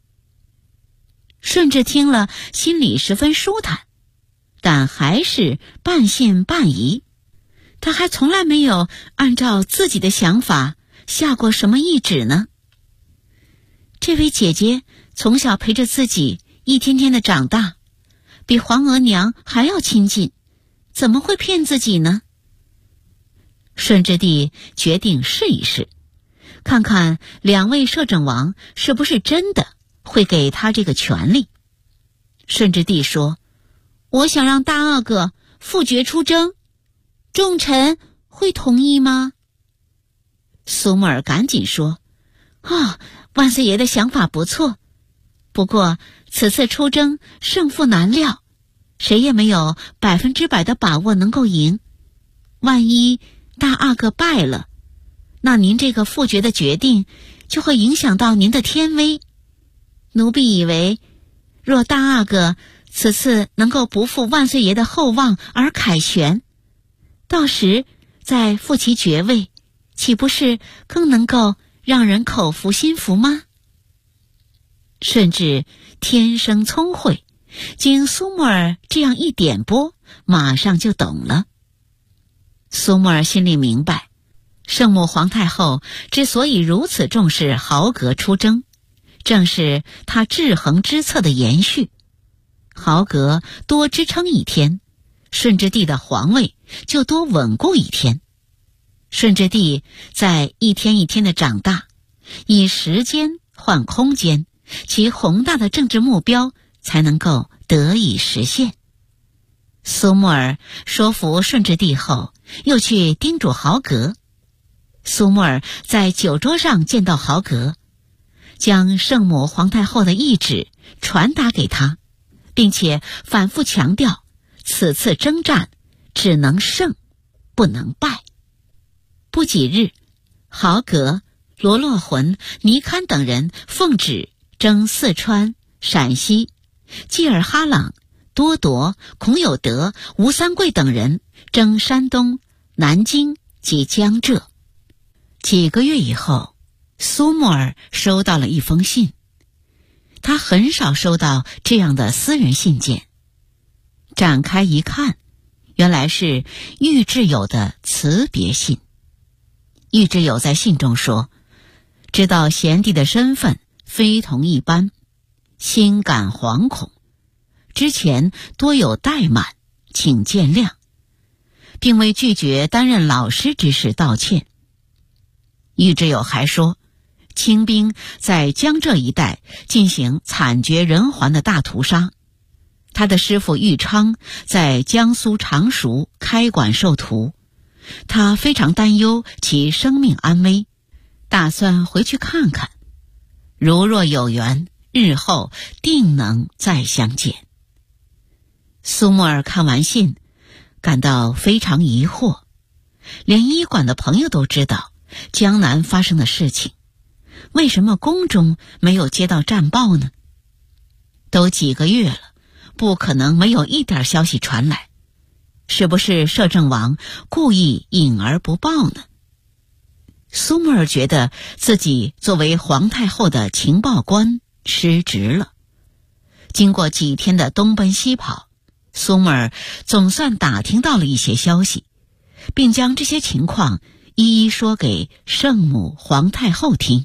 顺治听了，心里十分舒坦，但还是半信半疑。他还从来没有按照自己的想法下过什么懿旨呢。这位姐姐从小陪着自己一天天的长大，比皇额娘还要亲近，怎么会骗自己呢？顺治帝决定试一试，看看两位摄政王是不是真的会给他这个权利。顺治帝说：我想让大阿哥复决出征，众臣会同意吗？苏木儿赶紧说：万岁爷的想法不错，不过此次出征胜负难料，谁也没有100%的把握能够赢。万一大阿哥败了，那您这个复决的决定就会影响到您的天威。奴婢以为，若大阿哥此次能够不负万岁爷的厚望而凯旋，到时再复其爵位，岂不是更能够让人口服心服吗？顺治天生聪慧，经苏木儿这样一点拨，马上就懂了。苏木儿心里明白，圣母皇太后之所以如此重视豪格出征，正是她制衡之策的延续。豪格多支撑一天，顺治帝的皇位就多稳固一天。顺治帝在一天一天的长大，以时间换空间，其宏大的政治目标才能够得以实现。苏木儿说服顺治帝后，又去叮嘱豪格。苏木儿在酒桌上见到豪格，将圣母皇太后的懿旨传达给他，并且反复强调，此次征战只能胜，不能败。不几日，豪格、罗洛浑、尼堪等人奉旨征四川、陕西，济尔哈朗、多铎、孔有德、吴三桂等人征山东、南京及江浙。几个月以后，苏木儿收到了一封信。他很少收到这样的私人信件，展开一看，原来是郁志友的辞别信。郁志友在信中说，知道贤弟的身份非同一般，心感惶恐，之前多有怠慢，请见谅，并为拒绝担任老师之事道歉。郁志友还说，清兵在江浙一带进行惨绝人寰的大屠杀，他的师父郁昌在江苏常熟开馆授徒，他非常担忧其生命安危，打算回去看看，如若有缘，日后定能再相见。苏木儿看完信，感到非常疑惑，连医馆的朋友都知道江南发生的事情，为什么宫中没有接到战报呢？都几个月了，不可能没有一点消息传来，是不是摄政王故意隐而不报呢？苏木儿觉得自己作为皇太后的情报官失职了。经过几天的东奔西跑，苏木儿总算打听到了一些消息，并将这些情况一一说给圣母皇太后听。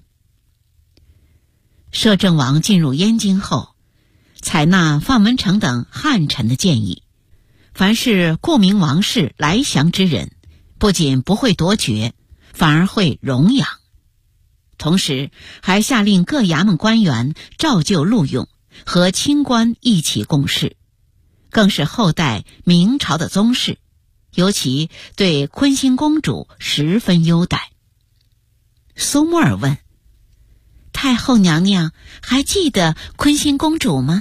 摄政王进入燕京后，采纳范文成等汉臣的建议，凡是顾名王室来降之人，不仅不会夺爵，反而会荣养。同时还下令各衙门官员照旧录用，和清官一起共事，更是后代明朝的宗室，尤其对坤心公主十分优待。苏木儿问， 太后娘娘还记得坤心公主吗？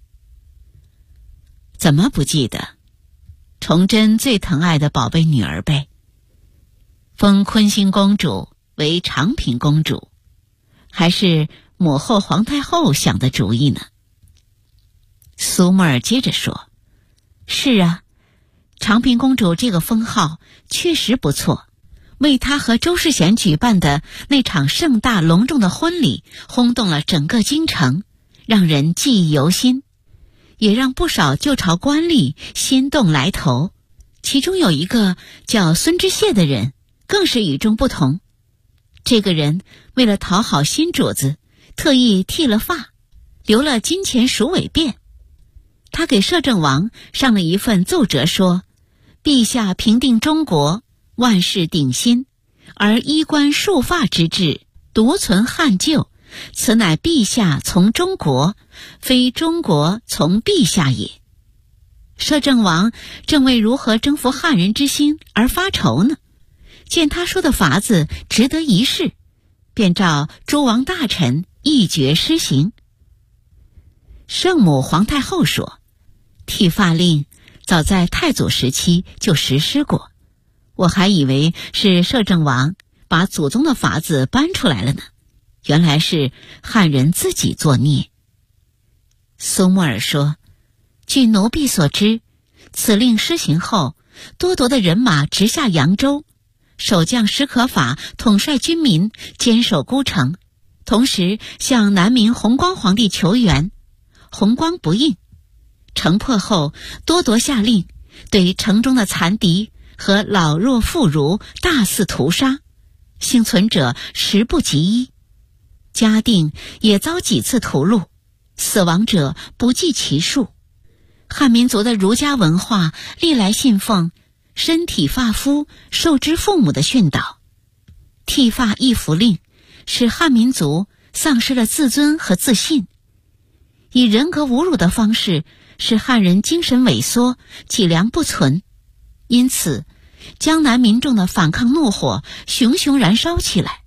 怎么不记得？崇祯最疼爱的宝贝女儿呗。封坤心公主为长平公主，还是母后皇太后想的主意呢？苏沫儿接着说，是啊，长平公主这个封号确实不错，为她和周世贤举办的那场盛大隆重的婚礼轰动了整个京城，让人记忆犹新，也让不少旧朝官吏心动来投。其中有一个叫孙知谢的人更是与众不同。这个人为了讨好新主子，特意剃了发，留了金钱鼠尾辫。他给摄政王上了一份奏折，说陛下平定中国，万事鼎新，而衣冠束发之制独存汉旧，此乃陛下从中国，非中国从陛下也。摄政王正为如何征服汉人之心而发愁呢，见他说的法子值得一试，便召诸王大臣议决施行。圣母皇太后说，剃发令早在太祖时期就实施过，我还以为是摄政王把祖宗的法子搬出来了呢，原来是汉人自己作孽。苏沫儿说，据奴婢所知，此令施行后，多铎的人马直下扬州，守将史可法统帅军民坚守孤城，同时向南明弘光皇帝求援，弘光不应。城破后，多铎下令对城中的残敌和老弱妇孺大肆屠杀，幸存者10不及1，嘉定也遭几次屠戮，死亡者不计其数。汉民族的儒家文化历来信奉身体发肤受之父母的训导，剃发一符令使汉民族丧失了自尊和自信，以人格侮辱的方式使汉人精神萎缩，脊梁不存。因此江南民众的反抗怒火熊熊燃烧起来。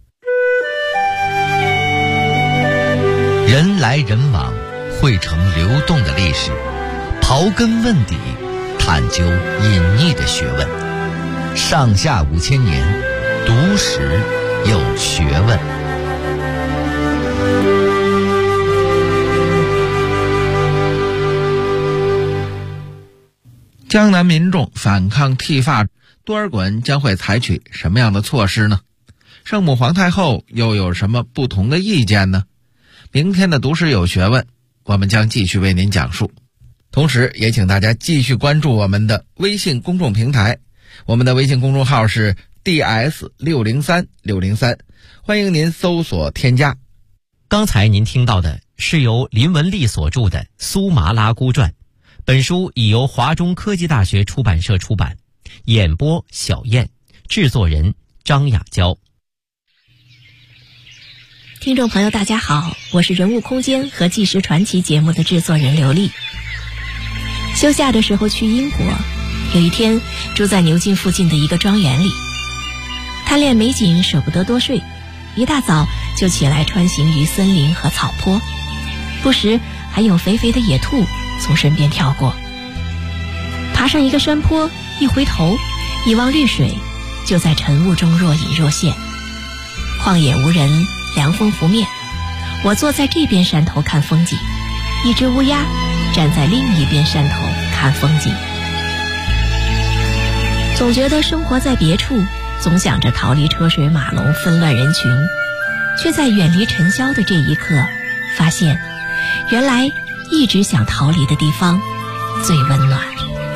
人来人往汇成流动的历史，刨根问底，探究隐匿的学问，上下5000年，读史有学问。 江南民众反抗剃发，多尔衮将会采取什么样的措施呢？圣母皇太后又有什么不同的意见呢？明天的读史有学问，我们将继续为您讲述。同时也请大家继续关注我们的微信公众平台，我们的微信公众号是 DS603603，欢迎您搜索添加。 刚才您听到的是由林文丽所著的《苏麻拉姑传》，本书已由华中科技大学出版社出版，演播小燕，制作人张雅娇。 听众朋友大家好，我是人物空间和纪实传奇节目的制作人刘丽。休假的时候去英国，有一天住在牛津附近的一个庄园里，贪恋美景舍不得多睡，一大早就起来穿行于森林和草坡，不时还有肥肥的野兔从身边跳过。爬上一个山坡，一回头一望绿水，就在晨雾中若隐若现。旷野无人，凉风拂面，我坐在这边山头看风景，一只乌鸦站在另一边山头看风景。总觉得生活在别处，总想着逃离车水马龙纷乱人群，却在远离尘嚣的这一刻发现，原来一直想逃离的地方最温暖。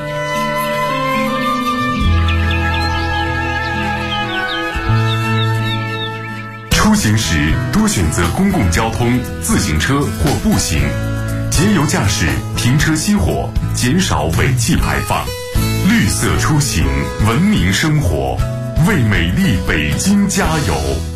出行时多选择公共交通、自行车或步行，节油驾驶，停车熄火，减少尾气排放。绿色出行，文明生活，为美丽北京加油！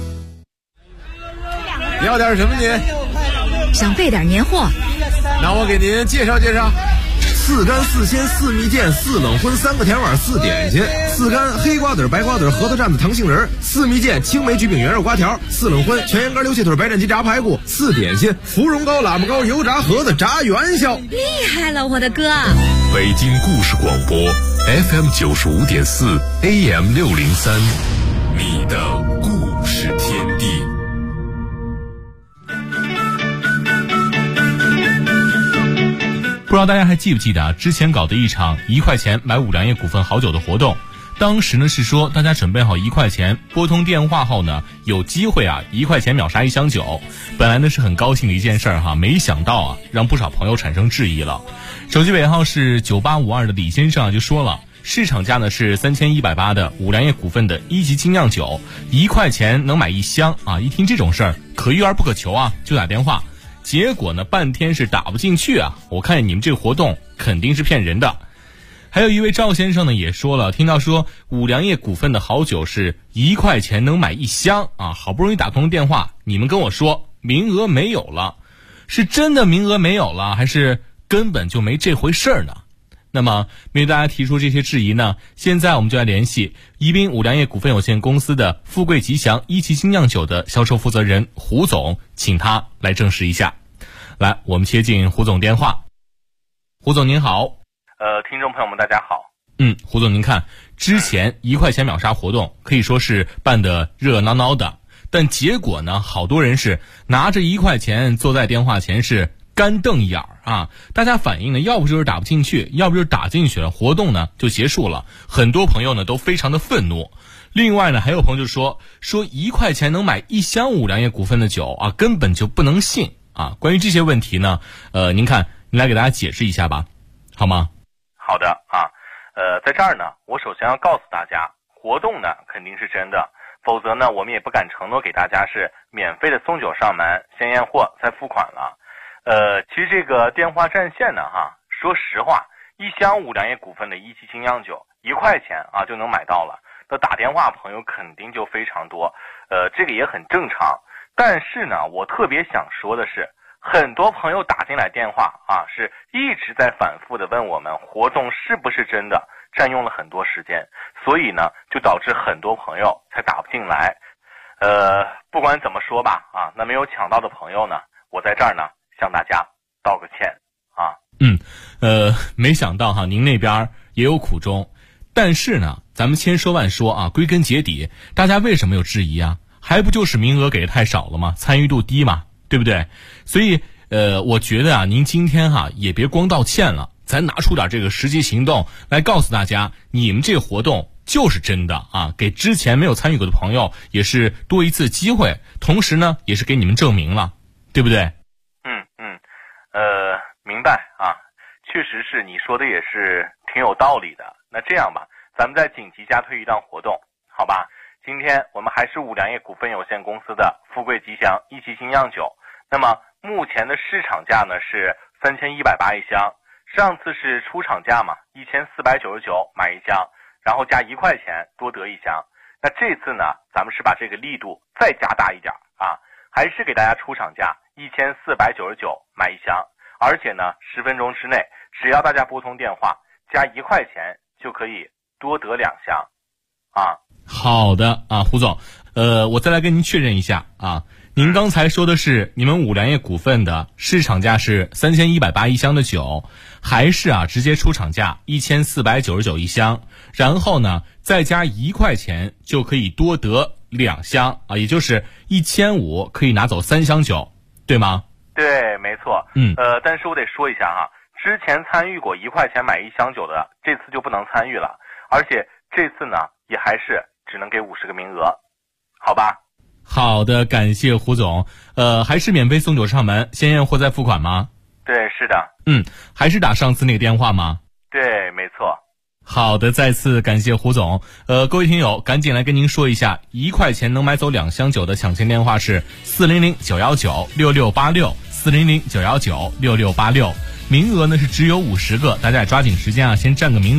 要点什么您？ 想备点年货。 那我给您介绍介绍。 4干4鲜4蜜饯4冷荤3个甜碗4点心，4干黑瓜子白瓜子核桃蘸子糖杏仁，4蜜饯青梅焗饼圆肉瓜条，4冷荤全羊肝溜蟹腿白斩鸡炸排骨，4点心芙蓉糕喇叭糕油炸盒子炸元宵。 厉害了，我的哥！ 北京故事广播 FM 95.4 AM 603，你的故事天地。 不知道大家还记不记得之前搞的一场1块钱买五粮液股份好酒的活动，当时呢是说大家准备好1块钱，拨通电话后呢有机会1块钱秒杀1箱酒。本来呢是很高兴的一件事哈，没想到让不少朋友产生质疑了。手机尾号是9852的李先生就说了，市场价呢是3180的五粮液股份的1级精酿酒，1块钱能买1箱一听这种事儿可遇而不可求就打电话。结果呢半天是打不进去我看你们这个活动肯定是骗人的。还有一位赵先生呢也说了，听到说五粮液股份的好酒是1块钱能买1箱好不容易打通电话，你们跟我说名额没有了，是真的名额没有了，还是根本就没这回事儿呢？那么面对大家提出这些质疑呢，现在我们就来联系宜宾五粮液股份有限公司的富贵吉祥1级精酿酒的销售负责人胡总，请他来证实一下。来，我们接进胡总电话。胡总您好。 听众朋友们大家好。 胡总您看，之前1块钱秒杀活动可以说是办得热闹闹的，但结果呢好多人是拿着1块钱坐在电话前是干瞪眼大家反映呢要不就是打不进去，要不就是打进去了，活动呢就结束了。很多朋友呢都非常的愤怒。另外呢还有朋友就说1块钱能买1箱五粮液股份的酒根本就不能信关于这些问题呢您看您来给大家解释一下吧，好吗？ 好的在这儿呢我首先要告诉大家，活动呢肯定是真的，否则呢我们也不敢承诺给大家是免费的送酒上门，先验货再付款了。其实这个电话占线呢说实话，1箱五粮液股份的1级精酿酒1块钱就能买到了，那打电话朋友肯定就非常多，这个也很正常。但是呢我特别想说的是，很多朋友打进来电话是一直在反复的问我们活动是不是真的，占用了很多时间，所以呢就导致很多朋友才打不进来。不管怎么说吧那没有抢到的朋友呢，我在这儿呢向大家道个歉没想到您那边也有苦衷。但是呢咱们千说万说归根结底大家为什么有质疑还不就是名额给的太少了吗？参与度低嘛，对不对？所以我觉得您今天也别光道歉了，咱拿出点这个实际行动来告诉大家，你们这个活动就是真的给之前没有参与过的朋友也是多一次机会，同时呢也是给你们证明了，对不对？ 明白确实是你说的也是挺有道理的。那这样吧，咱们再紧急加推一档活动，好吧？今天我们还是五粮液股份有限公司的富贵吉祥1级精酿酒，那么目前的市场价呢是3180一箱，上次是出厂价嘛，1499买1箱，然后加1块钱多得1箱。那这次呢咱们是把这个力度再加大一点还是给大家出厂价1499买1箱，而且呢10分钟之内只要大家拨通电话加1块钱就可以多得2箱好的胡总，我再来跟您确认一下您刚才说的是你们五粮液股份的市场价是3180一箱的酒，还是直接出厂价1499一箱，然后呢再加1块钱就可以多得2箱也就是1500可以拿走3箱酒，对吗？ 对，没错。但是我得说一下之前参与过1块钱买1箱酒的，这次就不能参与了，而且这次呢也还是只能给50个名额，好吧？ 好的，感谢胡总。还是免费送酒上门，先验货再付款吗？ 对，是的。 还是打上次那个电话吗？ 对，没错。 好的，再次感谢胡总。各位听友，赶紧来跟您说一下，1块钱能买走2箱酒的抢签电话是400-919-6686，400-919-6686。名额呢是只有50个，大家也抓紧时间先占个名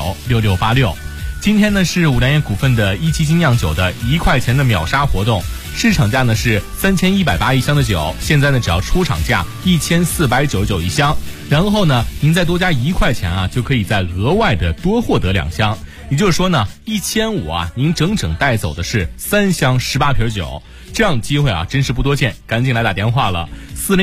额。400-919-6686，400-919-6686。今天呢是五粮液股份的1级精酿酒的1块钱的秒杀活动， 市场价呢是3180一箱的酒，现在呢只要出厂价1499一箱，然后呢您再多加1块钱啊，就可以再额外的多获得2箱。也就是说呢，1500啊，您整整带走的是3箱18瓶酒，这样的机会啊真是不多见，赶紧来打电话了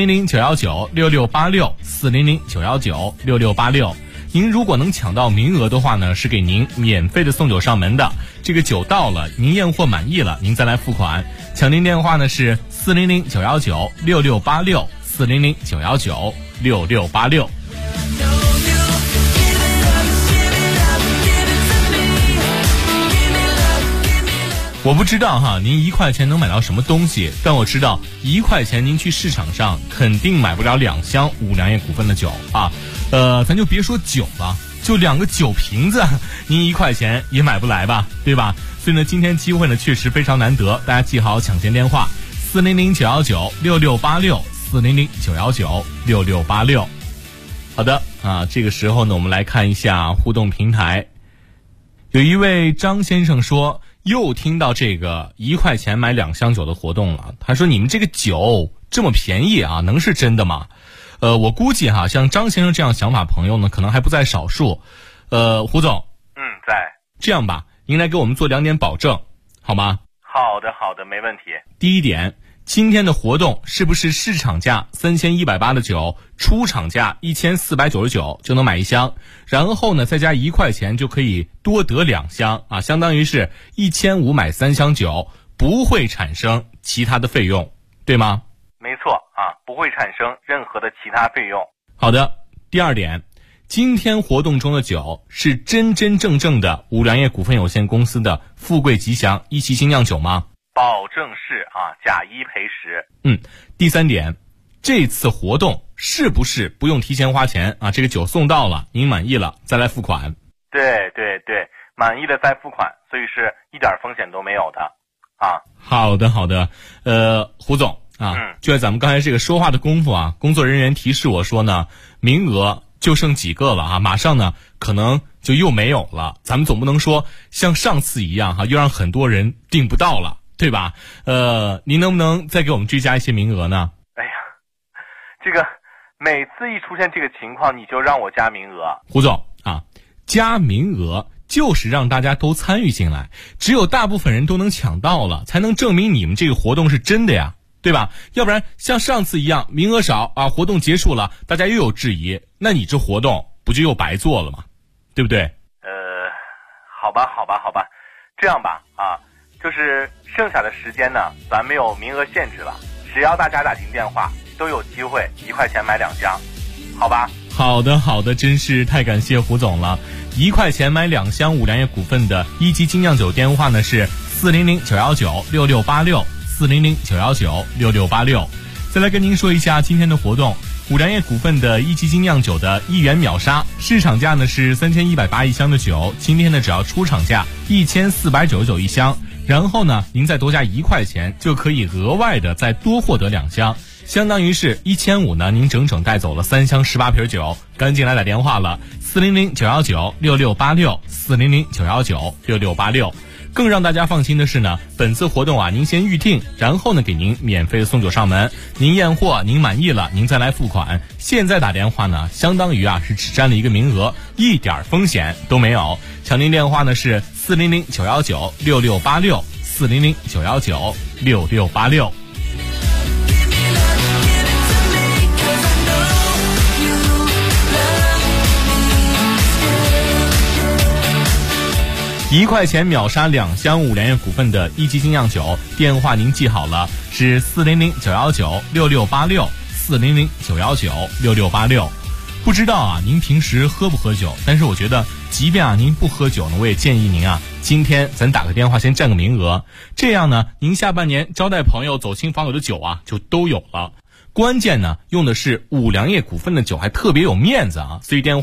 ，400-919-6686，400-919-6686。您如果能抢到名额的话呢，是给您免费的送酒上门的。这个酒到了，您验货满意了，您再来付款。抢您电话呢是400-919-6686，400-919-6686。我不知道哈，您1块钱能买到什么东西，但我知道1块钱您去市场上肯定买不了2箱五粮液股份的酒啊。咱就别说酒了，就2个酒瓶子，您1块钱也买不来吧，对吧？所以呢，今天机会呢确实非常难得，大家记好抢先电话：400-919-6686，400-919-6686。好的啊，这个时候呢，我们来看一下互动平台。有一位张先生说，又听到这个1块钱买2箱酒的活动了。他说：“你们这个酒这么便宜啊，能是真的吗？”我估计哈，像张先生这样想法朋友呢，可能还不在少数。胡总， 在。 这样吧，您来给我们做2点保证，好吗？ 好的，没问题。 第一点，今天的活动是不是市场价3180的酒，出厂价1499就能买1箱，然后呢再加1块钱就可以多得2箱啊，相当于是1500买3箱酒，不会产生其他的费用，对吗？ 没错啊，不会产生任何的其他费用。 好的，第二点，今天活动中的酒是真真正正的五粮液股份有限公司的富贵吉祥一期精酿酒吗？ 保证是啊，假一赔十。 第三点，这次活动是不是不用提前花钱啊？这个酒送到了，您满意了再来付款。 对，满意了再付款，所以是一点风险都没有的啊。 好的，胡总啊，就在咱们刚才这个说话的功夫啊，工作人员提示我说呢，名额就剩几个了啊，马上呢可能就又没有了。咱们总不能说像上次一样哈，又让很多人订不到了，对吧？您能不能再给我们追加一些名额呢？ 哎呀，这个每次一出现这个情况，你就让我加名额。 胡总啊，加名额就是让大家都参与进来，只有大部分人都能抢到了，才能证明你们这个活动是真的呀，对吧？要不然像上次一样名额少啊，活动结束了大家又有质疑，那你这活动不就又白做了吗？对不对？ 好吧，这样吧啊，就是剩下的时间呢，咱没有名额限制了，只要大家打进电话都有机会1块钱买2箱，好吧？ 好的，真是太感谢胡总了。1块钱买2箱五粮液股份的一级精酿酒，电话呢是400-919-6686，400-919-6686。再来跟您说一下今天的活动，五粮液股份的一级精酿酒的1元秒杀，市场价呢是3180一箱的酒，今天呢只要出厂价1499一箱，然后呢您再多加1块钱就可以额外的再多获得2箱，相当于是1500呢，您整整带走了3箱18瓶酒，赶紧来打电话了，400-919-6686，400-919-6686。更让大家放心的是呢，本次活动啊，您先预定，然后呢给您免费的送酒上门，您验货您满意了，您再来付款。现在打电话呢，相当于啊是只占了一个名额，一点风险都没有。抢您电话呢是400-919-6686，400-919-6686。1块钱秒杀2箱五粮液股份的一级精酿酒，电话您记好了，是400-919-6686，400-919-6686。不知道啊，您平时喝不喝酒？但是我觉得，即便啊您不喝酒呢，我也建议您啊，今天咱打个电话先占个名额，这样呢，您下半年招待朋友、走亲访友的酒啊，就都有了。关键呢，用的是五粮液股份的酒，还特别有面子啊，所以电话